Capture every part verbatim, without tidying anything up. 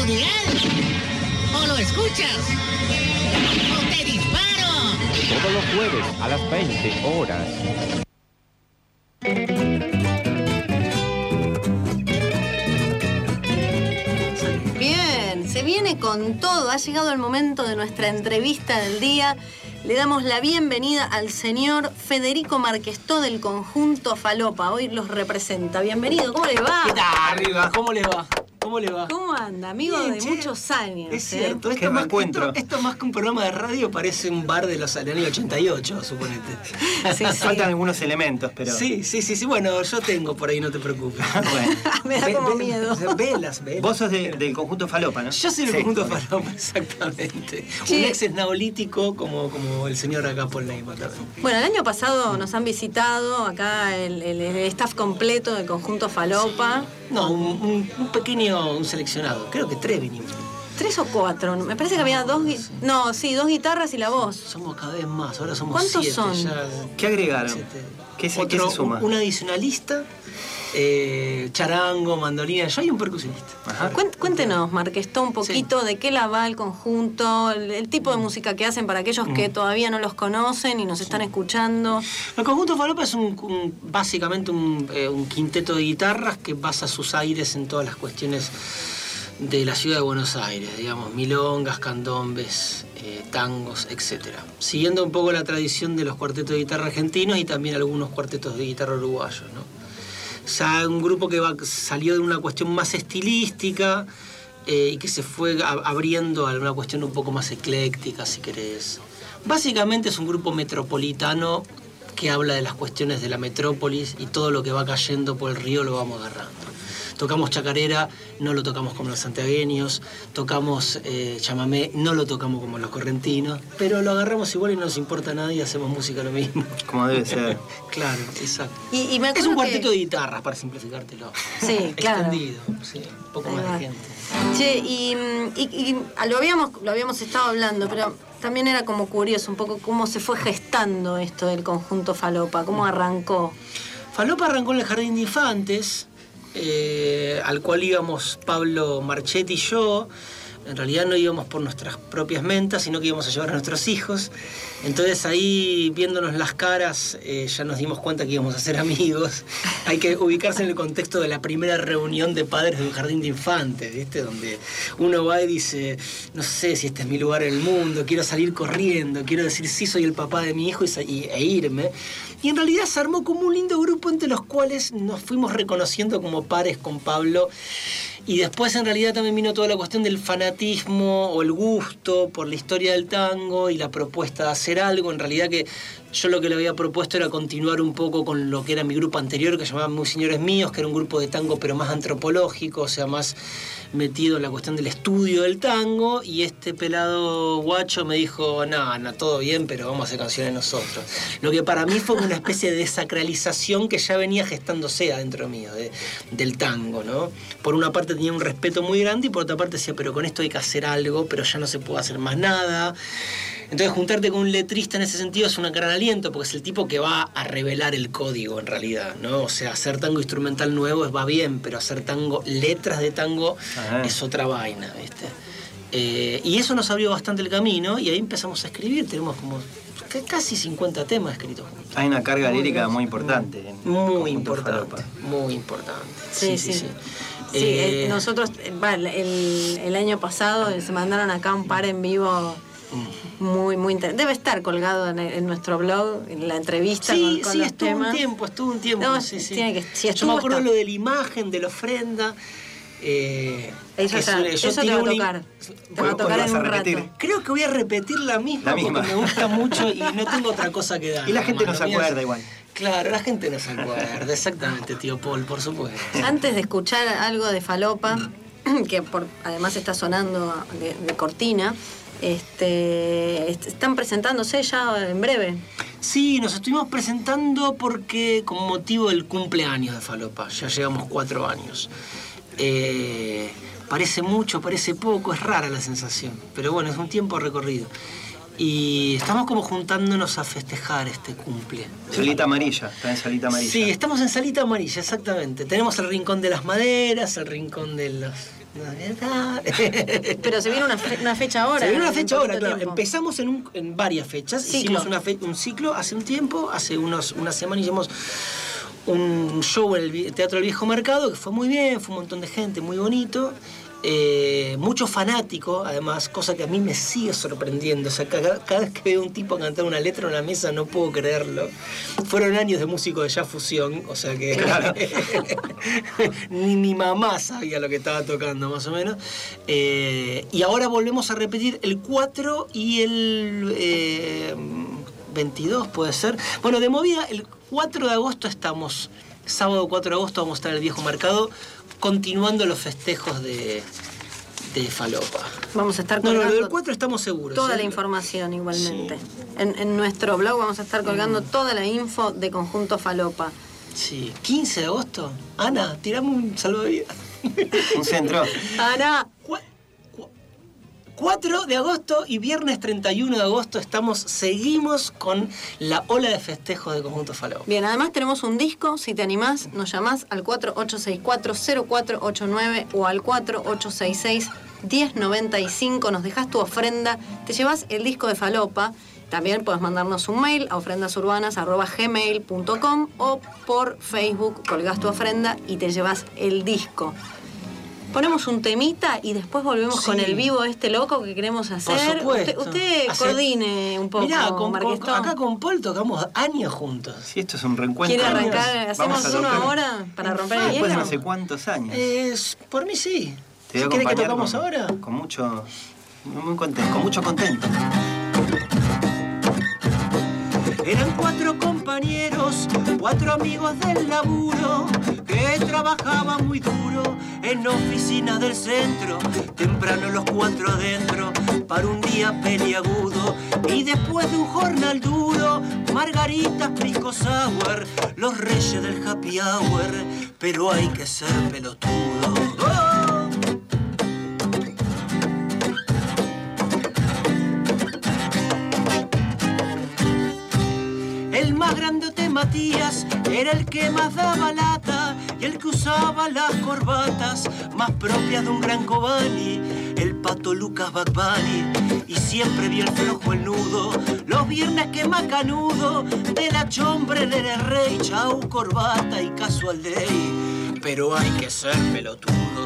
radial. O lo escuchas o te disparo. Todos los jueves a las veinte horas. Bien, se viene con todo. Ha llegado el momento de nuestra entrevista del día. Le damos la bienvenida al señor Federico Marquestó del conjunto Falopa. Hoy los representa. Bienvenido, ¿cómo le va? ¿Qué tal? Arriba, ¿cómo le va? ¿Cómo le va? ¿Cómo anda? Amigo Bien, de che. muchos años. Es ¿eh? cierto, esto más, esto, esto más que un programa de radio parece un bar de los años ochenta y ocho, suponete. Sí, sí. Faltan algunos elementos, pero... Sí, sí, sí, sí, bueno, yo tengo por ahí, no te preocupes. Bueno. Me da Ve- como ve- miedo. Velas, velas. Vos sos de- del conjunto Falopa, ¿no? Yo soy del Sí. conjunto Falopa, exactamente. Sí. Un ex esnaolítico como, como el señor acá Paul Neyman también. Bueno, el año pasado nos han visitado acá el, el- el staff completo del conjunto Falopa. No, un, un- un pequeño, un seleccionado. Creo que tres vinimos. Tres o cuatro. Me parece que había dos... gui- No, sí, dos guitarras y la voz. Somos cada vez más, ahora somos ¿Cuántos siete. son? Ya, ¿Qué agregaron? siete. ¿Qué se, Otro, qué se suma? Un, un adicionalista, eh, charango, mandolina, yo hay un percusionista. Ajá. Cuen- Cuéntenos, Marquestó, un poquito de qué la va el conjunto, el, el tipo de música que hacen para aquellos que todavía no los conocen y nos están escuchando. El conjunto Falopa es un, un- básicamente un, eh, un quinteto de guitarras que basa sus aires en todas las cuestiones de la ciudad de Buenos Aires, digamos, milongas, candombes, eh, tangos, etcétera. Siguiendo un poco la tradición de los cuartetos de guitarra argentinos y también algunos cuartetos de guitarra uruguayos, ¿no? O sea, un grupo que va, salió de una cuestión más estilística eh, y que se fue a- abriendo a una cuestión un poco más ecléctica, si querés. Básicamente es un grupo metropolitano que habla de las cuestiones de la metrópolis y todo lo que va cayendo por el río lo vamos agarrando. Tocamos chacarera, no lo tocamos como los santiagueños, tocamos eh, chamamé, no lo tocamos como los correntinos, pero lo agarramos igual y no nos importa nada y hacemos música lo mismo. Como debe ser. Claro, exacto. Y, y me Es acuerdo un cuarteto que- de guitarras, para simplificártelo. Sí, claro. Extendido, sí, un poco Ahí más va. de gente. Che, y, y- y lo, habíamos, lo habíamos estado hablando, pero también era como curioso un poco cómo se fue gestando esto del conjunto Falopa, cómo arrancó. Falopa arrancó en el Jardín de Infantes, eh, al cual íbamos Pablo Marchetti y yo. En realidad no íbamos por nuestras propias mentas, sino que íbamos a llevar a nuestros hijos. Entonces ahí, viéndonos las caras, eh, ya nos dimos cuenta que íbamos a ser amigos. Hay que ubicarse en el contexto de la primera reunión de padres de un jardín de infantes, ¿viste? Donde uno va y dice, no sé si este es mi lugar en el mundo, quiero salir corriendo, quiero decir sí, soy el papá de mi hijo y, sa- y- e irme. Y en realidad se armó como un lindo grupo entre los cuales nos fuimos reconociendo como pares con Pablo. Y después en realidad también vino toda la cuestión del fanatismo o el gusto por la historia del tango y la propuesta de hacer algo. En realidad que yo lo que le había propuesto era continuar un poco con lo que era mi grupo anterior, que se llamaba Muy Señores Míos, que era un grupo de tango pero más antropológico, o sea, más metido en la cuestión del estudio del tango. Y este pelado guacho me dijo, no, no, todo bien, pero vamos a hacer canciones nosotros. Lo que para mí fue una especie de desacralización que ya venía gestándose adentro mío, de- del tango, ¿no? Por una parte tenía un respeto muy grande y por otra parte decía, pero con esto hay que hacer algo, pero ya no se puede hacer más nada. Entonces juntarte con un letrista en ese sentido es un gran aliento, porque es el tipo que va a revelar el código en realidad, ¿no? O sea, hacer tango instrumental nuevo va bien, pero hacer tango, letras de tango, Ajá. es otra vaina, ¿viste? Eh, y eso nos abrió bastante el camino y ahí empezamos a escribir, tenemos como c- casi cincuenta temas escritos juntos. Hay una carga lírica muy importante. en el Muy conjunto importante, Falopa. muy importante. Sí, sí. Sí, Eh, eh, nosotros, eh, va, el, el año pasado eh, se mandaron acá un par en vivo muy, muy interesante. Debe estar colgado en, en nuestro blog, en la entrevista Sí, con, con sí, los estuvo temas. un tiempo, estuvo un tiempo. No, sí, sí. tiene que- si Yo estuvo, me acuerdo está. lo de la imagen, de la ofrenda. Eh, Eso, que ya- suele- yo eso te tiré va a una im- tocar. Te va a ¿Vos tocar vas en a un repetir? rato. Creo que voy a repetir la misma, La misma. porque me gusta mucho y no tengo otra cosa que dar. Y la gente no hermano. se Mira, acuerda igual. Claro, la gente no se acuerda, exactamente, tío Paul, por supuesto. Antes de escuchar algo de Falopa, que por, además está sonando de, de cortina, este, est- están presentándose ya en breve. Sí, nos estuvimos presentando porque con motivo del cumpleaños de Falopa, ya llevamos cuatro años. Eh, parece mucho, parece poco, es rara la sensación, pero bueno, es un tiempo recorrido. Y estamos como juntándonos a festejar este cumple. Salita amarilla, está en salita amarilla. Sí, estamos en Salita Amarilla, exactamente. Tenemos el Rincón de las Maderas, el Rincón de los Pero se viene una, fe- una fecha ahora. Se viene una en fecha ahora, poquito claro. tiempo. Empezamos en, un- en varias fechas. Ciclo. Hicimos una fe- un ciclo hace un tiempo, hace unos, una semana hicimos un show en el Vi- Teatro del Viejo Mercado, que fue muy bien, fue un montón de gente, muy bonito. Eh, mucho fanático, además, cosa que a mí me sigue sorprendiendo. O sea, cada, cada vez que veo un tipo cantar una letra en una mesa no puedo creerlo. Fueron años de músico de jazz fusión, o sea que Claro. ni mi mamá sabía lo que estaba tocando, más o menos. Eh, y ahora volvemos a repetir el cuatro y el eh, veintidós, puede ser. Bueno, de movida, el cuatro de agosto estamos, sábado cuatro de agosto vamos a estar en el Viejo Mercado, continuando los festejos de, de Falopa. Vamos a estar No, no, colgando lo del cuatro estamos seguros. toda ¿eh? la información igualmente. Sí. En, en nuestro blog vamos a estar colgando toda la info de Conjunto Falopa. Sí, quince de agosto. Ana, tirame un salvavidas. Un centro. Ana, Cua- cua- cuatro de agosto y viernes treinta y uno de agosto estamos, seguimos con la ola de festejos de Conjunto Falopa. bien, además tenemos un disco, si te animás, nos llamás al cuatro ocho seis cuatro, cero cuatro ocho nueve o al cuatro ocho seis seis, uno cero nueve cinco, nos dejás tu ofrenda, te llevas el disco de Falopa. También puedes mandarnos un mail a ofrendasurbanas arroba gmail punto com o por Facebook colgás tu ofrenda y te llevas el disco. Ponemos un temita y después volvemos Sí. con el vivo este loco que queremos hacer. supuesto. Usted, usted Hace- coordine un poco, Mirá, con, con- Marquestón. acá con Paul tocamos años juntos. Si esto es un reencuentro. ¿Quiere Vamos arrancar? a ¿Hacemos uno tocar. ahora para romper el Después de hielo? no sé cuántos años. Es, por mí sí. Te Si voy a querés que acompañar tocamos con, ahora. Con mucho, muy contento, con mucho contento. Eran cuatro compañeros, cuatro amigos del laburo, que trabajaban muy duro en oficinas del centro. Temprano los cuatro adentro, para un día peliagudo. Y después de un jornal duro, margaritas, pisco sour, los reyes del happy hour. Pero hay que ser pelotudo. ¡Oh! El más grandote Matías era el que más daba lata y el que usaba las corbatas más propias de un gran Cobani, el pato Lucas Bagbani, y siempre bien flojo el nudo, los viernes que macanudo, de la chombre del rey, chau corbata y casual day, pero hay que ser pelotudo.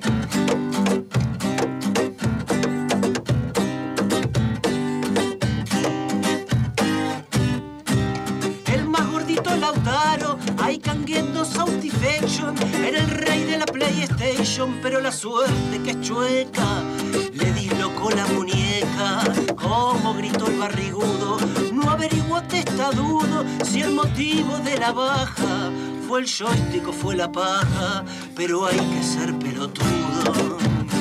Lautaro, I can get no satisfaction. Era el rey de la PlayStation, pero la suerte que es chueca le dislocó la muñeca. Como gritó el barrigudo, no averiguó testadudo si el motivo de la baja fue el joystick o fue la paja, pero hay que ser pelotudo.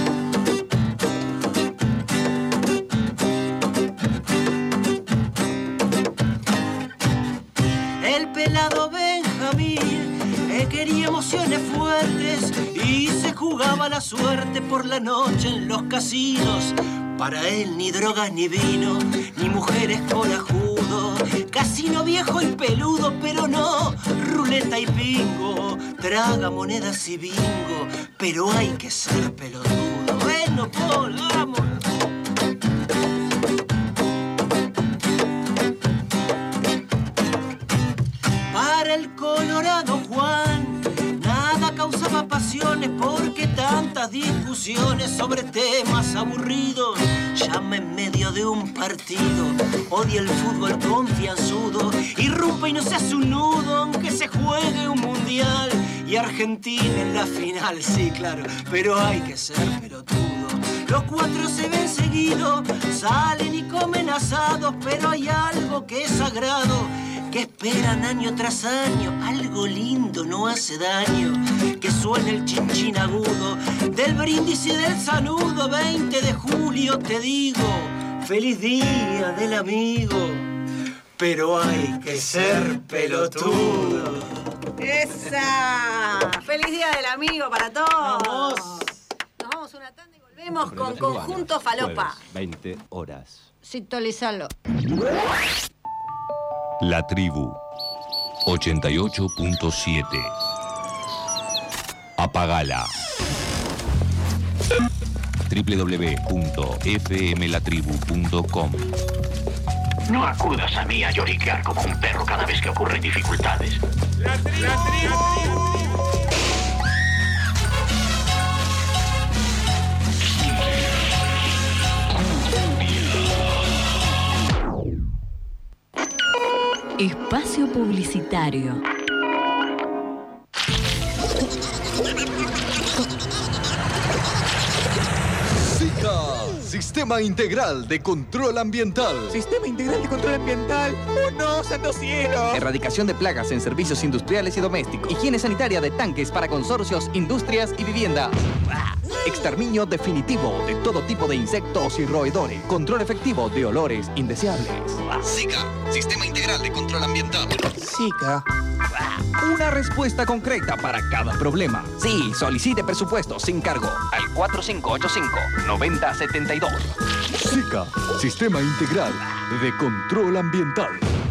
El pelado Benjamín eh, quería emociones fuertes y se jugaba la suerte por la noche en los casinos. Para él ni drogas ni vino, ni mujeres corajudo. Casino viejo y peludo, pero no ruleta y bingo. Traga monedas y bingo, pero hay que ser pelotudo. Bueno, Paul, vamos. Para el colorado Juan, nada causaba pasiones porque tantas discusiones sobre temas aburridos. Llama en medio de un partido, odia el fútbol confianzudo, irrumpe y no se hace un nudo aunque se juegue un mundial. Y Argentina en la final, sí, claro, pero hay que ser pelotudo. Los cuatro se ven seguidos, salen y comen asados, pero hay algo que es sagrado, que esperan año tras año, algo lindo no hace daño, que suene el chinchín agudo del brindis y del saludo. Veinte de julio te digo, feliz día del amigo, pero hay que ser pelotudo. ¡Esa! ¡Feliz Día del Amigo para todos! Vamos. Nos vamos una tanda y volvemos con Conjunto Falopa. Jueves, veinte horas. Sintonizalo. La Tribu ochenta y ocho punto siete. Apagala. w w w punto f m la tribu punto com. No acudas a mí a lloriquear como un perro cada vez que ocurren dificultades. ¡La tribu! ¡La tribu! Espacio publicitario. SICA, Sistema Integral de Control Ambiental. Sistema Integral de Control Ambiental. ¡Oh no, santo cielo! Erradicación de plagas en servicios industriales y domésticos. Higiene sanitaria de tanques para consorcios, industrias y vivienda. Exterminio definitivo de todo tipo de insectos y roedores. Control efectivo de olores indeseables. SICA, Sistema Integral de Control Ambiental. SICA. Una respuesta concreta para cada problema. Sí, solicite presupuesto sin cargo al cuatro cinco ocho cinco, nueve cero siete dos. SICA, Sistema Integral de Control Ambiental.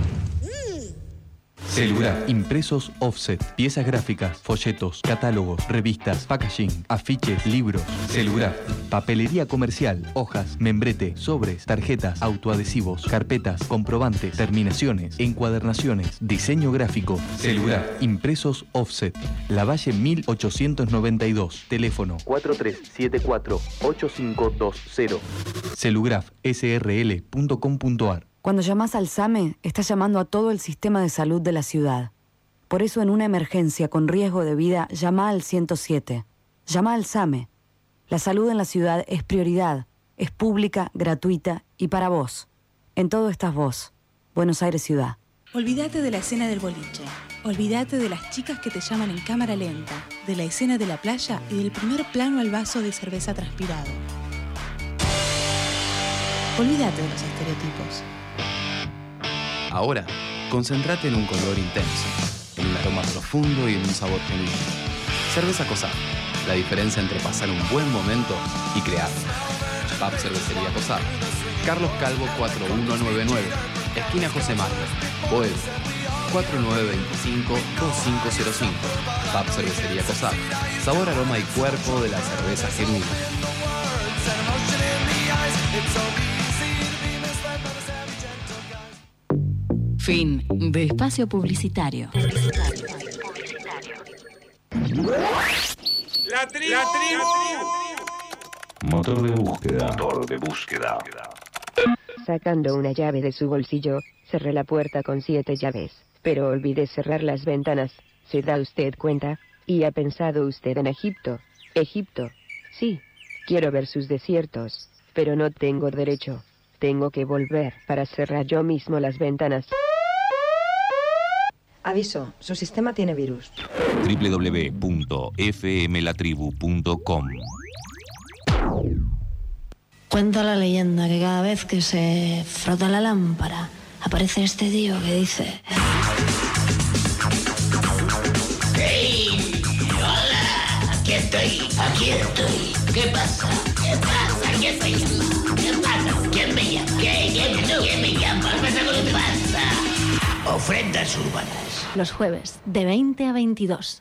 Cellugraf, impresos offset, piezas gráficas, folletos, catálogos, revistas, packaging, afiches, libros. Cellugraf, papelería comercial, hojas, membrete, sobres, tarjetas, autoadhesivos, carpetas, comprobantes, terminaciones, encuadernaciones, diseño gráfico. Cellugraf, impresos offset, Lavalle mil ochocientos noventa y dos, teléfono cuatro tres siete cuatro, ocho cinco dos cero. Cellugraf S R L punto com punto a r. Cuando llamas al SAME, estás llamando a todo el sistema de salud de la ciudad. Por eso, en una emergencia con riesgo de vida, llama al ciento siete. Llama al SAME. La salud en la ciudad es prioridad, es pública, gratuita y para vos. En todo estás vos. Buenos Aires Ciudad. Olvídate de la escena del boliche. Olvídate de las chicas que te llaman en cámara lenta, de la escena de la playa y del primer plano al vaso de cerveza transpirado. Olvídate de los estereotipos. Ahora, concéntrate en un color intenso, en un aroma profundo y en un sabor genuino. Cerveza Cosab, la diferencia entre pasar un buen momento y crear. Pub Cervecería Cosab, Carlos Calvo cuatro uno nueve nueve, esquina José Marcos, Boedo, cuatro nueve dos cinco, dos cinco cero cinco. Pub Cervecería Cosab, sabor, aroma y cuerpo de la cerveza genuina. Fin de espacio publicitario. ¡La tribu! ¡La tribu! Motor de búsqueda. Motor de búsqueda. Sacando una llave de su bolsillo, cerré la puerta con siete llaves, pero olvidé cerrar las ventanas. ¿Se da usted cuenta? ¿Y ha pensado usted en Egipto? ¿Egipto? Sí. Quiero ver sus desiertos, pero no tengo derecho. Tengo que volver para cerrar yo mismo las ventanas. Aviso, su sistema tiene virus. w w w punto f m la tribu punto com. Cuenta la leyenda que cada vez que se frota la lámpara, aparece este tío que dice... ¡Hey! ¡Hola! Aquí estoy, aquí estoy. ¿Qué pasa? ¿Qué pasa? ¿Qué se llama? ¿Qué pasa? ¿Quién me llama? ¿Qué? ¿Quién, ¿Quién me llama? ¿Qué pasa? ¿Qué pasa? Ofrendas urbanas. Los jueves, de veinte a veintidós.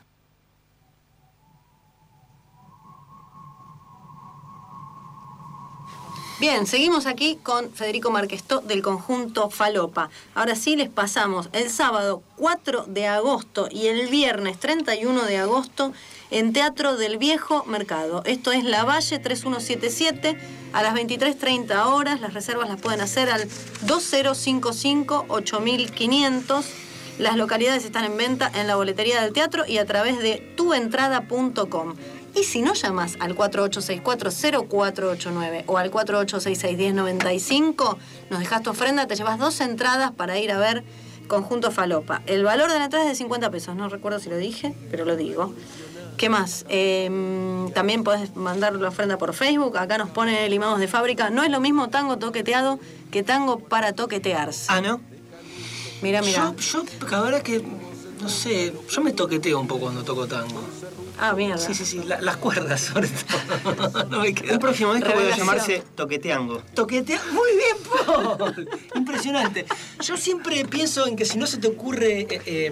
Bien, seguimos aquí con Federico Marquestó del conjunto Falopa. Ahora sí les pasamos el sábado cuatro de agosto y el viernes treinta y uno de agosto en Teatro del Viejo Mercado. Esto es Lavalle tres uno siete siete a las veintitrés treinta horas. Las reservas las pueden hacer al dos cero cinco cinco, ocho quinientos. Las localidades están en venta en la boletería del teatro y a través de tu entrada punto com. Y si no, llamas al cuatro ocho seis cuatro, cero cuatro ocho nueve o al cuatro ocho seis seis, uno cero nueve cinco, nos dejas tu ofrenda, te llevas dos entradas para ir a ver Conjunto Falopa. El valor de la entrada es de cincuenta pesos, no recuerdo si lo dije, pero lo digo. ¿Qué más? Eh, también podés mandar la ofrenda por Facebook. Acá nos pone Limados de Fábrica. No es lo mismo tango toqueteado que tango para toquetearse. Ah, ¿no? Mira, mira. Yo, yo, la verdad que, no sé, yo me toqueteo un poco cuando toco tango. Ah, mierda. Sí, sí, sí, la, las cuerdas sobre todo. No me quedo. El próximo disco puede llamarse Toqueteango. Toqueteango, muy bien, Paul. Impresionante. Yo siempre pienso en que si no se te ocurre eh, eh,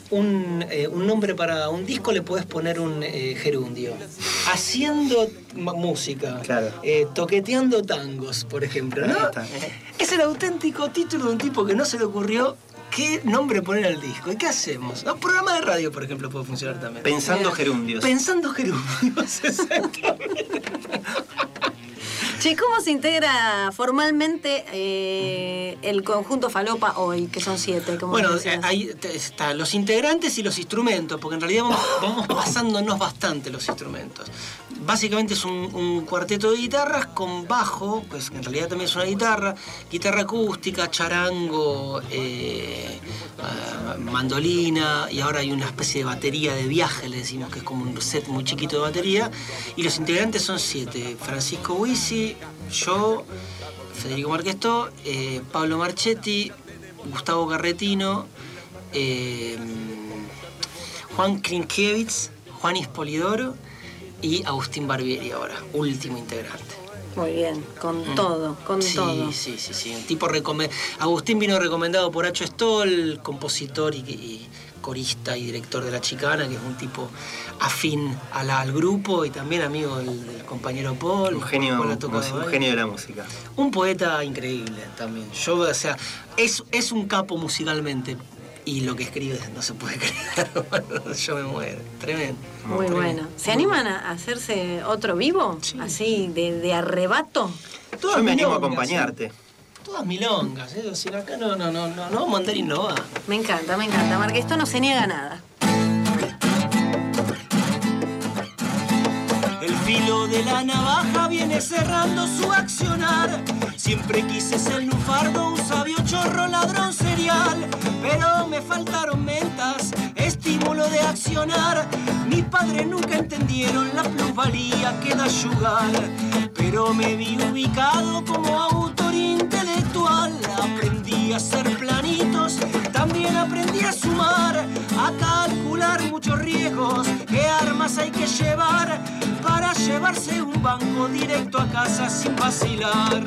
un, eh, un nombre para un disco le podés poner un eh, gerundio. Haciendo música, claro. eh, toqueteando tangos, por ejemplo, ¿no? Es el auténtico título de un tipo que no se le ocurrió qué nombre poner al disco. ¿Y qué hacemos? Un programa de radio, por ejemplo, puede funcionar también. Pensando gerundios. Pensando gerundios, exactamente. Che, ¿cómo se integra formalmente eh, el conjunto Falopa hoy, que son siete? Bueno, ahí están los integrantes y los instrumentos, porque en realidad vamos, vamos pasándonos bastante los instrumentos. Básicamente es un, un cuarteto de guitarras con bajo, pues en realidad también es una guitarra, guitarra acústica, charango, eh, uh, mandolina, y ahora hay una especie de batería de viaje, le decimos, que es como un set muy chiquito de batería. Y los integrantes son siete: Francisco Huisi, yo, Federico Marquestó, eh, Pablo Marchetti, Gustavo Carretino, eh, Juan Klinkiewicz, Juan Ispolidoro y Agustín Barbieri ahora, último integrante. Muy bien, con mm. todo, con sí, todo. Sí, sí, sí. Un tipo recome... Agustín vino recomendado por Acho Stoll, compositor y, y corista y director de La Chicana, que es un tipo afín a la, al grupo y también amigo del, del compañero Paul. Un genio, un, un genio de la música. Un poeta increíble también. Yo, o sea, es, es un capo musicalmente. Y lo que escribe no se puede creer. Yo me muero. Tremendo. Muy tremendo. bueno. ¿Se animan a hacerse otro vivo? Sí. Así, de, de arrebato. Todas Yo me animo a acompañarte. ¿Sí? Todas milongas, ¿eh? O sea, acá no, no, no, no, no, mandarín no va. Me encanta, me encanta. Marquestó no se niega a nada. El filo de la navaja viene cerrando su accionar. Siempre quise ser lunfardo, un sabio chorro, ladrón serial. Pero me faltaron mentas, estímulo de accionar. Mi padre nunca entendieron la plusvalía que da yugar. Pero me vi ubicado como autor intelectual. Aprendí a hacer planitos, también aprendí a sumar, a calcular muchos riesgos, qué armas hay que llevar para llevarse un banco directo a casa sin vacilar.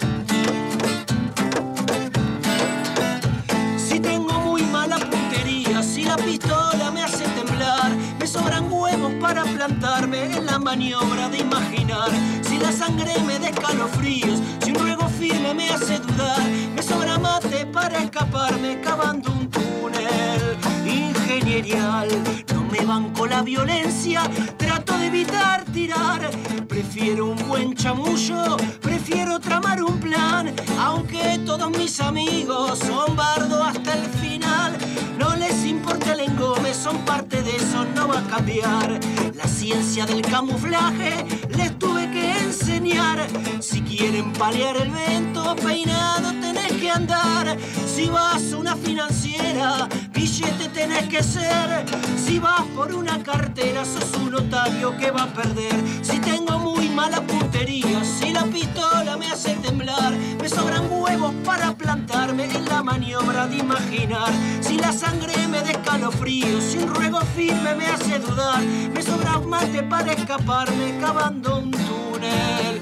Si tengo muy mala puntería, si la pistola me hace temblar, me sobran huevos para plantarme en la maniobra de imaginar. Si la sangre me da escalofríos, si un ruego firme me hace dudar, me sobra mate para escaparme cavando un túnel ingenierial. No me banco la violencia, trato de evitar tirar. Prefiero un buen chamullo, prefiero tramar un plan. Aunque todos mis amigos son bardo hasta el final, no les importa el engome, son parte de eso, no va a cambiar. La ciencia del camuflaje les tuve que enseñar. Si quieren paliar el vento, peinado tenés que andar. Si vas a una financiera, billete tenés que ser. Si vas por una cartera, sos un notario que va a perder. Si tengo muy mala puntería, si la pistola me hace temblar, me sobran huevos para plantarme en la maniobra de imaginar. Si la sangre me da escalofríos, si un ruego firme me hace dudar, me sobra un mate para escaparme cavando un túnel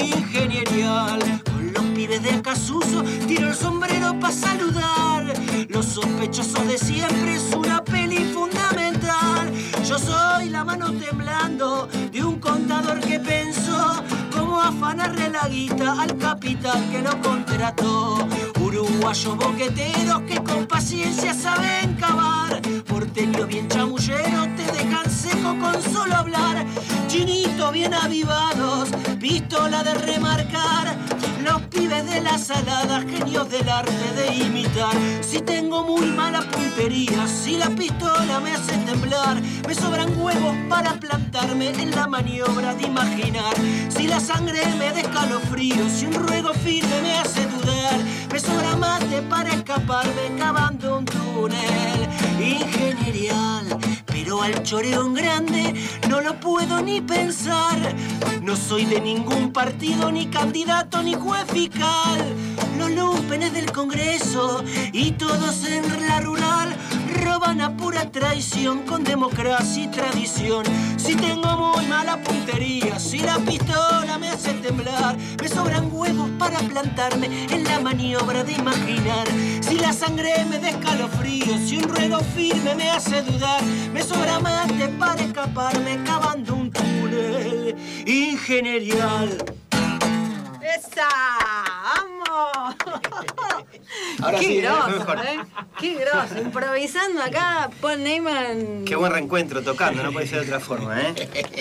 ingenierial. Con los pibes de Acasuso tiro el sombrero para saludar. Los sospechosos de siempre es una peli fundamental. Yo soy la mano temblando de un contador que pensó cómo afanarle la guita al capital que lo contrató. Uruguayos boqueteros que con paciencia saben cavar. Porteños bien chamulleros te dejan seco con solo hablar. Chinitos bien avivados, pistola de remarcar. Los pibes de la salada, genios del arte de imitar. Si tengo muy mala puntería, si la pistola me hace temblar, me sobran huevos para plantarme en la maniobra de imaginar. Si la sangre me da escalofríos, si un ruego firme me hace dudar, me sobra mate para escaparme cavando un túnel ingenierial. Pero al choreo en grande no lo puedo ni pensar. No soy de ningún partido, ni candidato, ni juez fiscal. Los lumpenes del Congreso y todos en la rural roban van a pura traición con democracia y tradición. Si tengo muy mala puntería, si la pistola me hace temblar, me sobran huevos para plantarme en la maniobra de imaginar. Si la sangre me da escalofríos, si un ruedo firme me hace dudar, me sobra mate para escaparme cavando un túnel ingenierial. ¡Esa! ¡Vamos! Ahora ¡Qué sí, groso, mejor. eh! ¡Qué groso! Improvisando acá, Paul Neyman. Qué buen reencuentro tocando, no puede ser de otra forma, ¿eh?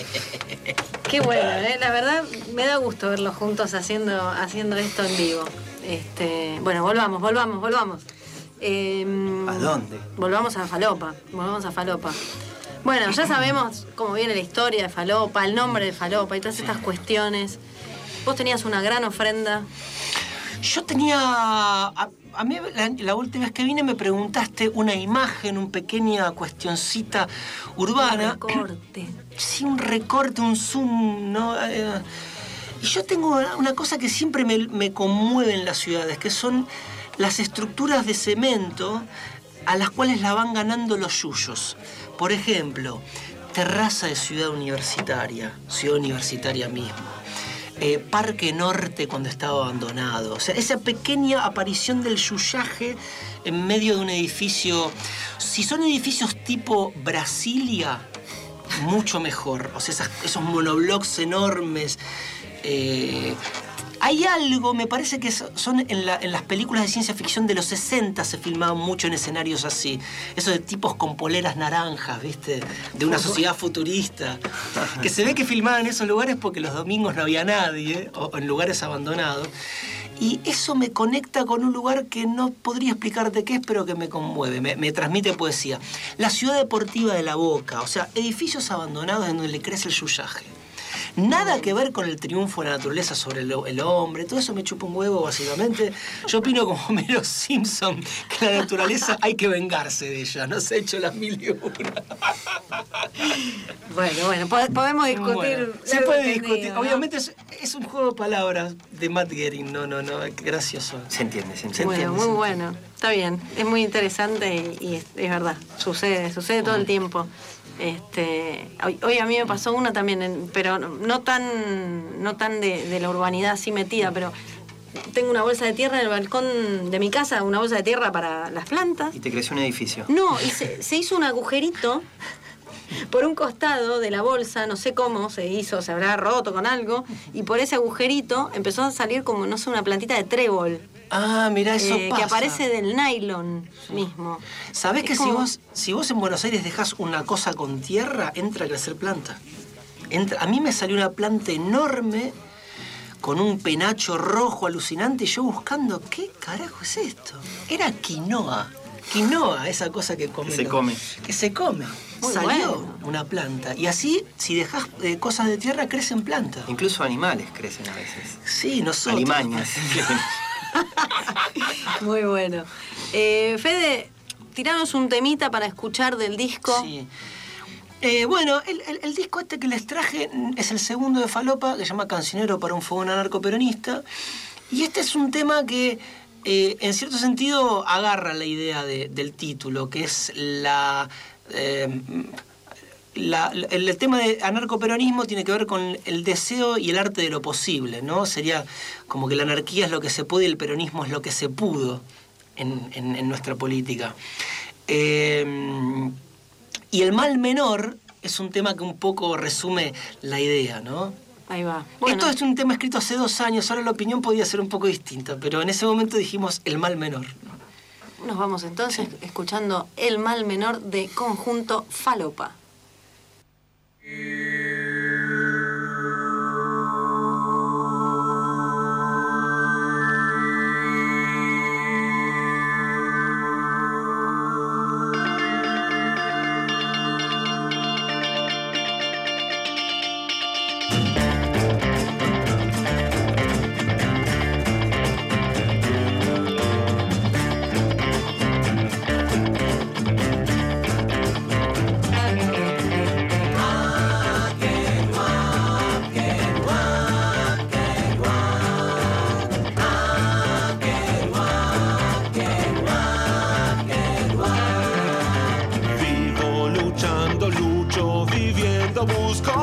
Qué bueno, ¿eh? La verdad me da gusto verlos juntos haciendo, haciendo esto en vivo. Este, bueno, volvamos, volvamos, volvamos. Eh, ¿A dónde? Volvamos a Falopa, volvamos a Falopa. Bueno, ya sabemos cómo viene la historia de Falopa, el nombre de Falopa y todas estas cuestiones. Vos tenías una gran ofrenda. Yo tenía... A, a mí la, la última vez que vine me preguntaste una imagen, una pequeña cuestioncita urbana. Un recorte. Sí, un recorte, un zoom, ¿no? Eh, y yo tengo una cosa que siempre me, me conmueve en las ciudades, que son las estructuras de cemento a las cuales la van ganando los yuyos. Por ejemplo, terraza de Ciudad Universitaria, Ciudad Universitaria mismo. Eh, Parque Norte cuando estaba abandonado. O sea, esa pequeña aparición del yuyaje en medio de un edificio. Si son edificios tipo Brasilia, mucho mejor. O sea, esas, esos monoblocks enormes. Eh, hay algo, me parece que son en, la, en las películas de ciencia ficción de los sesenta se filmaban mucho en escenarios así. Esos de tipos con poleras naranjas, ¿viste? De una sociedad futurista. Que se ve que filmaban en esos lugares porque los domingos no había nadie, o en lugares abandonados. Y eso me conecta con un lugar que no podría explicarte qué es, pero que me conmueve, me, me transmite poesía. La ciudad deportiva de La Boca, o sea, edificios abandonados en donde le crece el yuyaje. Nada que ver con el triunfo de la naturaleza sobre el, el hombre. Todo eso me chupa un huevo, básicamente. Yo opino como Homero Simpson, que la naturaleza hay que vengarse de ella. No se ha hecho las mil y una. Bueno, bueno, podemos discutir. Bueno, se puede discutir. ¿No? Obviamente es, es un juego de palabras de Matt Groening. No, no, no. Gracioso. Se entiende, se entiende. Bueno, se entiende, muy se bueno. Está bien. Es muy interesante y, y es, es verdad. Sucede, sucede todo el tiempo. Este, hoy, hoy a mí me pasó una también, en, pero no tan, no tan de, de la urbanidad así metida, pero tengo una bolsa de tierra en el balcón de mi casa, una bolsa de tierra para las plantas. ¿Y te creció un edificio? No, y se, se hizo un agujerito por un costado de la bolsa, no sé cómo se hizo, se habrá roto con algo, y por ese agujerito empezó a salir como, no sé, una plantita de trébol. Ah, mirá, eso eh, pasa. Que aparece del nylon mismo. ¿Sabés es que como... si vos si vos en Buenos Aires dejás una cosa con tierra, entra a crecer planta? Entra... A mí me salió una planta enorme con un penacho rojo alucinante y yo buscando, ¿qué carajo es esto? Era quinoa. Quinoa, esa cosa que come. Que se come. Que se come. Muy Salió bueno. una planta. Y así, si dejás eh, cosas de tierra, crecen plantas. Incluso animales crecen a veces. Sí, nosotros. Alimañas. Muy bueno. Eh, Fede, tiranos un temita para escuchar del disco. Sí. Eh, bueno, el, el, el disco este que les traje es el segundo de Falopa, que se llama Cancionero para un fogón anarcoperonista. Y este es un tema que, eh, en cierto sentido, agarra la idea de, del título, que es la... Eh, La, el, el tema de anarcoperonismo tiene que ver con el deseo y el arte de lo posible, ¿no? Sería como que la anarquía es lo que se puede y el peronismo es lo que se pudo en, en, en nuestra política. Eh, y el mal menor es un tema que un poco resume la idea, ¿no? Ahí va. Bueno. Esto es un tema escrito hace dos años, ahora la opinión podía ser un poco distinta, pero en ese momento dijimos el mal menor. Nos vamos entonces escuchando El mal menor de Conjunto Falopa.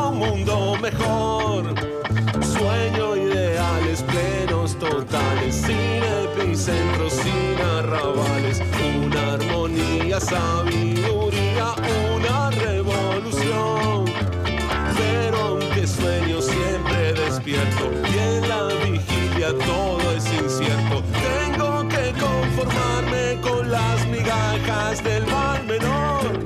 un mundo mejor. Sueño ideales plenos totales, sin epicentros, sin arrabales. Una armonía, sabiduría, una revolución. Pero aunque sueño siempre despierto y en la vigilia todo es incierto, tengo que conformarme con las migajas del mal menor.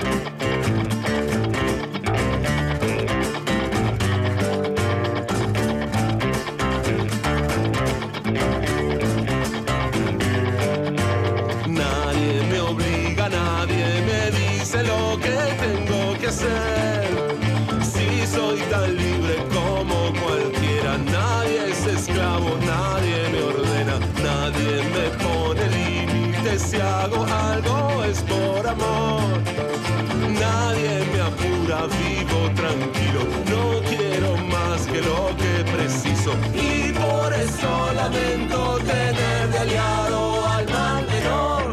Nadie me obliga, nadie me dice lo que tengo que hacer. Si soy tan libre como cualquiera, nadie es esclavo, nadie me ordena, nadie me pone límites. Si hago algo es por amor. Nadie me apura, vivo tranquilo, no quiero más que lo que preciso. Y por eso lamento tener de aliado al mal menor.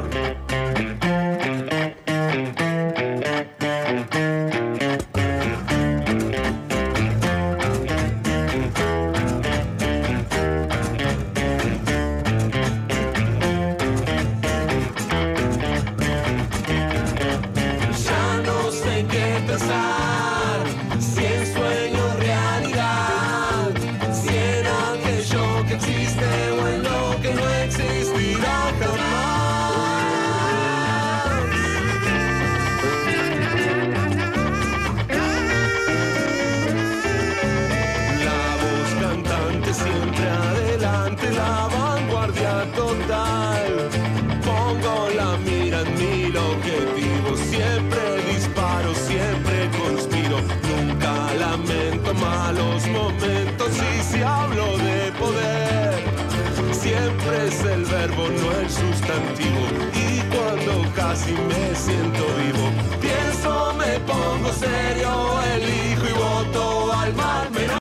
Si en sueño realidad, si en aquello que existe o en lo que no existirá jamás. La voz cantante siempre adelante, la vanguardia total. Pongo la mira en mil objetivos, siempre disparo, siempre conspiro, nunca lamento malos momentos. Y si hablo de poder, siempre es el verbo, no el sustantivo. Y cuando casi me